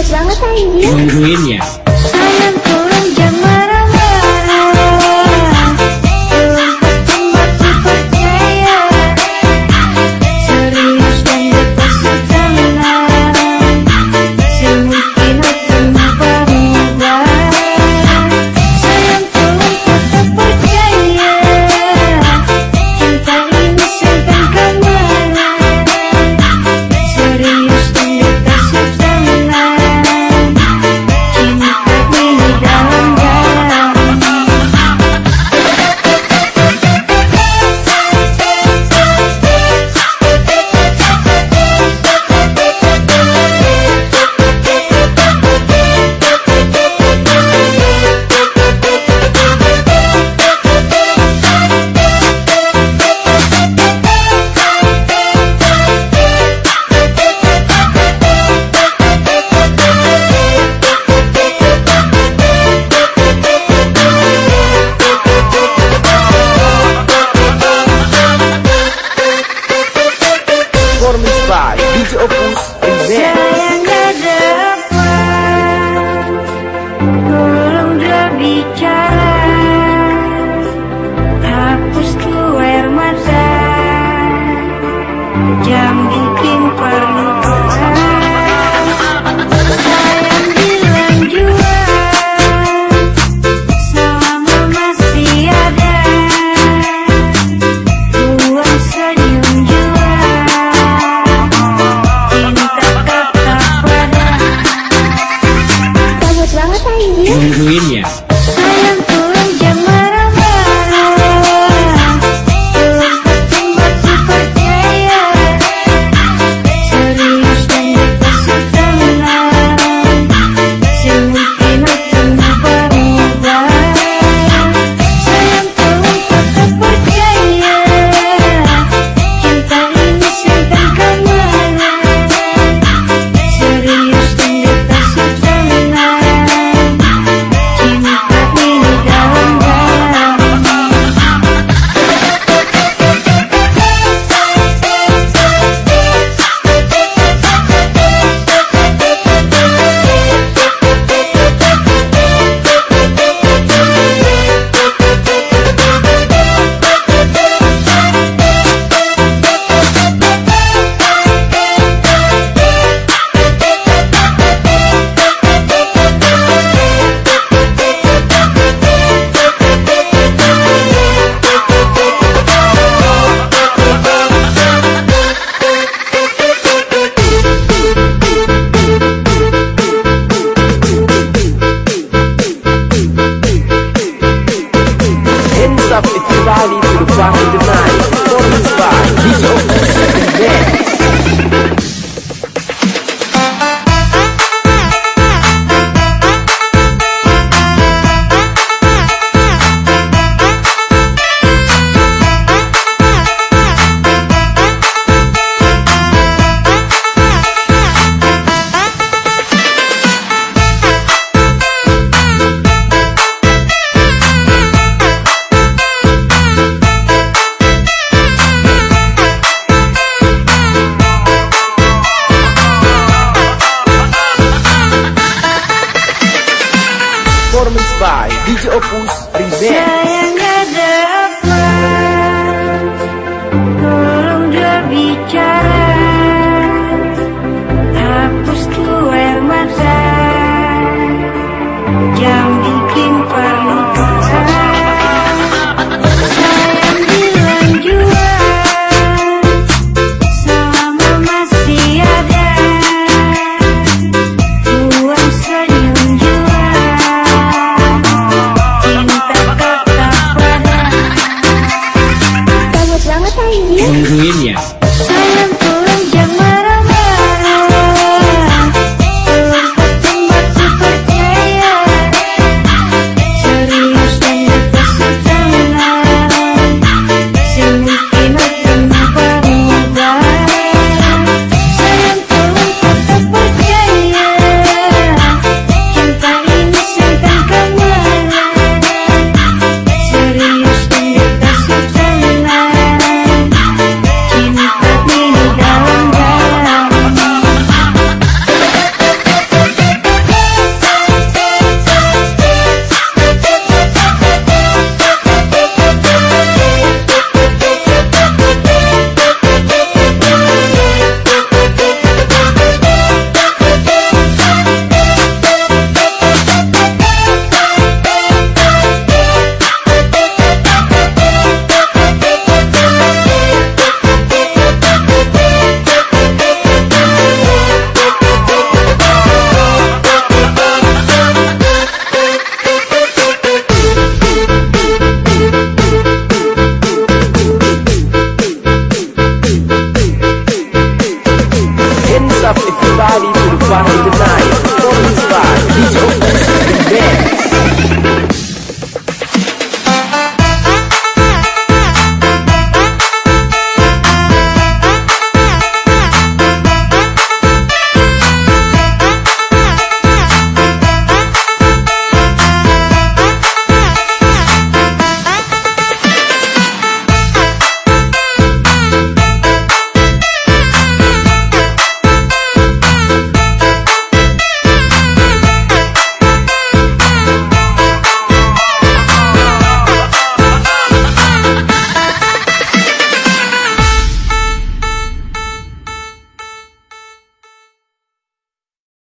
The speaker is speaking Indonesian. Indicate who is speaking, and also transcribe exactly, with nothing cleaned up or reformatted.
Speaker 1: Gabut banget anjir.
Speaker 2: Nungguin ya.
Speaker 1: Sayang pulang jam marah-marah. Belum ketemu aku percaya. Serius dan berpaksa tangan. Semungkin akan berubah. Sayang pulang tetap percaya. Cinta ini sampai kemana. Serius dan berpaksa tangan. Cinta ini dalam-dalam.
Speaker 3: Performance by D J Opus Remix.
Speaker 1: Sayang gak dapat, tolong dia bicara. Hapus tuh air mata, jam bikin perlukan. Sayang bilang jua, selama masih ada. Buang senyum jua. Gabut banget anjir.
Speaker 2: Nungguin ya.
Speaker 1: Sayang pulang jam marah-marah. Belum ketemu aku percaya. Serius dan berpaksa tangan. Semungkin akan berubah. Sayang pulang tetap percaya. Cinta ini sampai kemana. Serius dan berpaksa tangan. Cinta ini dalam-dalam.
Speaker 3: Hands up everybody to the party tonight. Performance by D J Opus Remix. Performance by D J Opus Remix.
Speaker 1: Sayang gak dapat, tolong dia bicara. Hapus tuh air mata, jam bikin perlukan. Sayang bilang jua, selama masih ada. Buang senyum jua. Cinta
Speaker 3: party tonight.